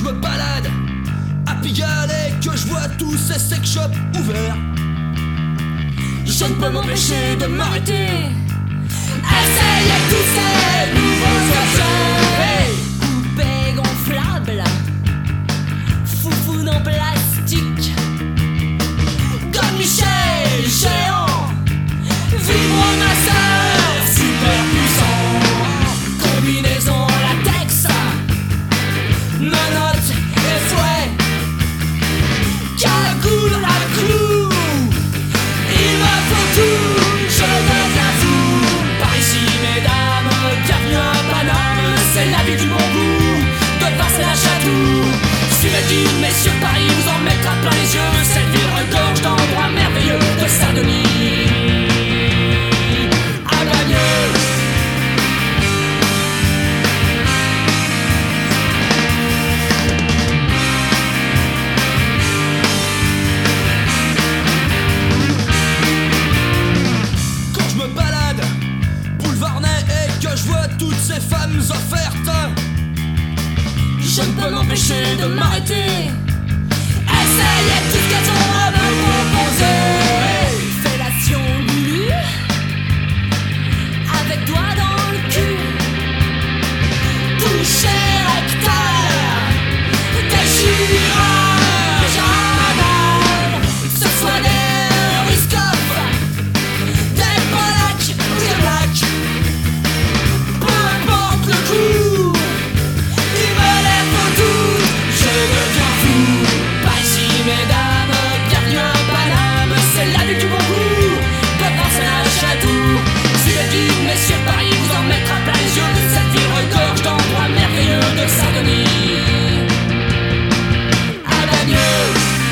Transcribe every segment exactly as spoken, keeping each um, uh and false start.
me balade à Pigalle et que je vois tous ces sex shops ouverts, je ne peux m'empêcher de m'arrêter. Essayez tous ces nouveaux objets, poupées gonflables, foufounes en plastique, comme Michel géant, vibromasseur super puissant, combinaison latex, menottes et fouet, cagoule à clous, il me faut tout, je deviens fou. Par ici mesdames, bienvenue à Paname, c'est la vie du bon goût, de passer la chatou. Suivez le messieurs, Paris vous en mettra plein les yeux, cette ville regorge d'endroits merveilleux, de Saint-Denis à Bagneux. Quand je me balade boulevard Ney et que je vois toutes ces femmes offertes, je ne peux m'empêcher de m'arrêter. Essayez tout ce qu'elles ont à me proposer. Fellation goulue, avec doigts dans le cul, toucher rectal, déchirage anal, que ce soit des riscops, des polacs ou des blacks, peu importe le coup, il me les faut tout, je deviens fou. Par ici mesdames, bienvenue à Paname, c'est la vie du bon goût, de penser à chatou. Suivez le guide, messieurs, Paris vous en mettra plein les yeux, de cette ville regorge d'endroits merveilleux, de Saint-Denis à Bagneux.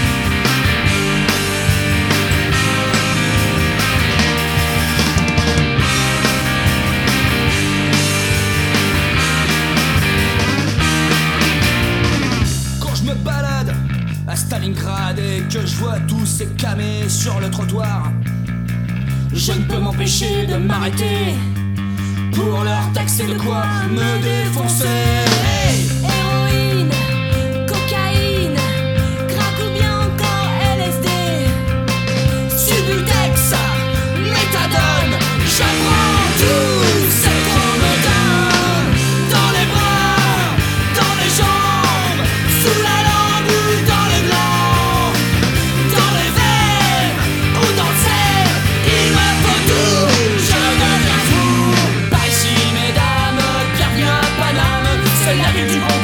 quand je me balade à Stalingrad et que je vois tous ces camés sur le trottoir, Je ne peux m'empêcher de m'arrêter pour leur taxer de quoi me défoncer. Héroïne, cocaïne, crack ou bien encore L S D, Subutex, méthadone, j'apprends tout, c'est trop me donne. Dans les bras, dans les jambes, sous la langue ou dans les blancs, dans les verres ou dans le cerf, il me faut tout, je deviens fou. Par ici mesdames, bienvenue à Paname, c'est la ville du bon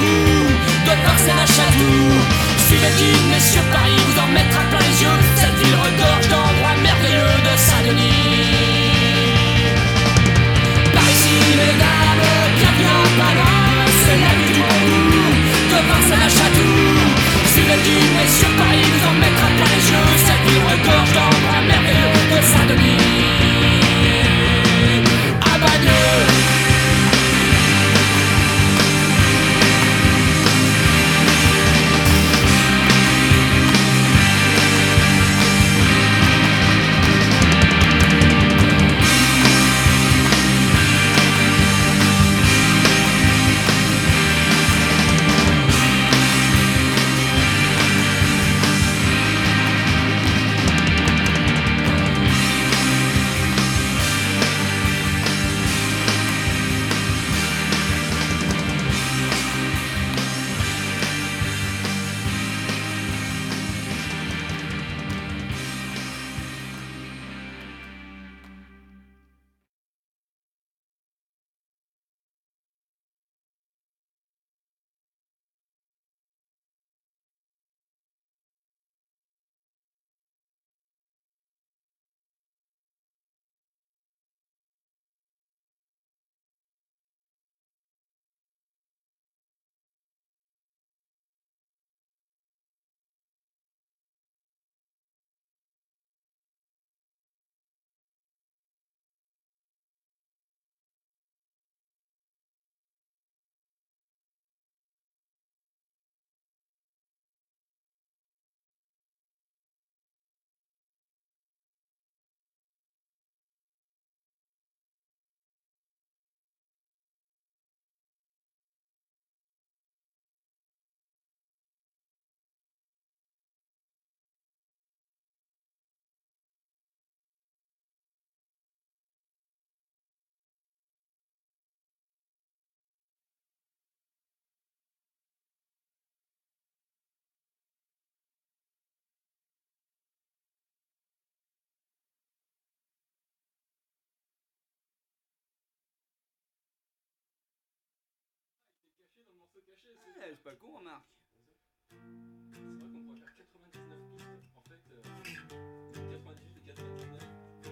caché. Ouais, c'est pas con, Marc. C'est vrai qu'on pourrait faire quatre-vingt-dix-neuf pistes. En fait, euh, quatre-vingt-dix-huit et quatre-vingt-dix-neuf.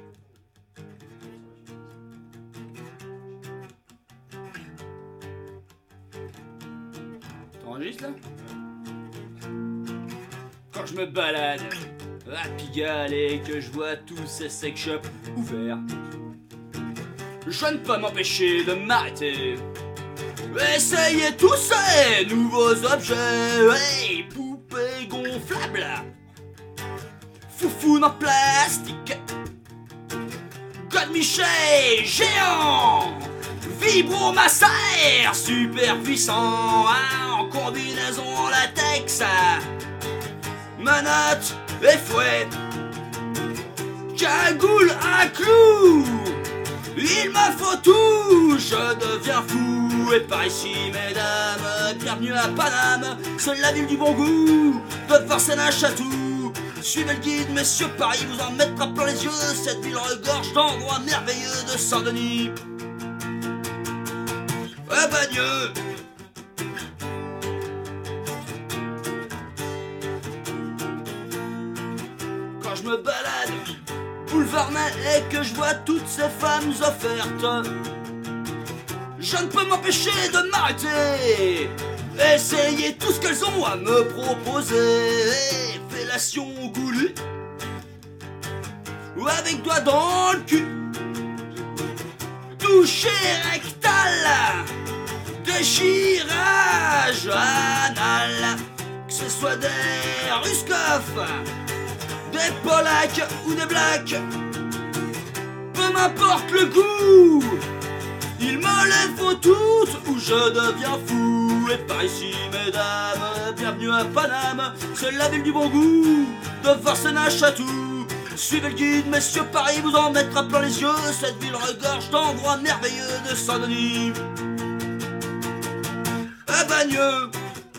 T'enregistres là? Quand je me balade à Pigalle et que je vois tous ces sex shops ouverts, je ne peux m'empêcher de m'arrêter. Essayez tous ces nouveaux objets, hey, poupées gonflables, foufounes en plastique, godemiché géant, vibromassaire super puissant, hein, en combinaison en latex, menottes et fouet, cagoule à clous. Il me faut tout, je deviens fou. Et par ici, mesdames, bienvenue à Paname. C'est la ville du bon goût, de Vincennes à Chatou. Suivez le guide, messieurs, Paris vous en mettra plein les yeux. Cette ville regorge d'endroits merveilleux de Saint-Denis. Eh ben Dieu. Quand je me balade boulevard Ney et que je vois toutes ces femmes offertes, je ne peux m'empêcher de m'arrêter. Essayez tout ce qu'elles ont à me proposer. Fellation goulue ou avec doigt dans le cul, toucher rectal, déchirage anal, que ce soit des Ruskov, des Polacks ou des Blacks, peu m'importe le goût, il me les faut toutes ou je deviens fou. Et par ici, mesdames, bienvenue à Paname, c'est la ville du bon goût, de Vincennes à Chatou. Suivez le guide, messieurs, Paris vous en mettra plein les yeux. Cette ville regorge d'endroits merveilleux de Saint-Denis. À Bagneux.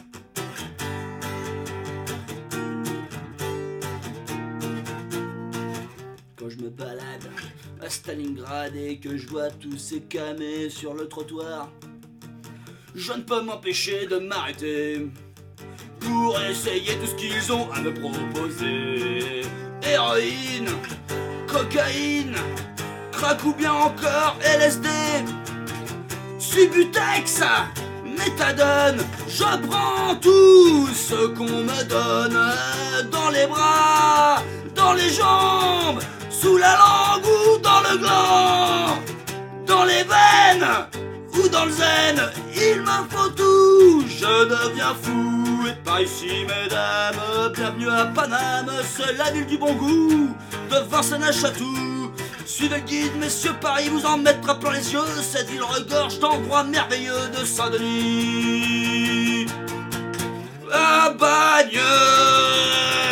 Quand je me balade à Stalingrad et que je vois tous ces camés sur le trottoir, je ne peux m'empêcher de m'arrêter pour essayer tout ce qu'ils ont à me proposer. Héroïne, cocaïne, crack ou bien encore L S D, Subutex, méthadone, je prends tout ce qu'on me donne, dans les bras, dans les jambes, sous la langue ou dans le gland, dans les veines ou dans le zen, il me faut tout, je deviens fou. Et par ici, mesdames, bienvenue à Paname, c'est la ville du bon goût, de Vincennes à Chatou. Suivez le guide, messieurs, Paris vous en mettra plein les yeux. Cette ville regorge d'endroits merveilleux de Saint-Denis. À Bagneux.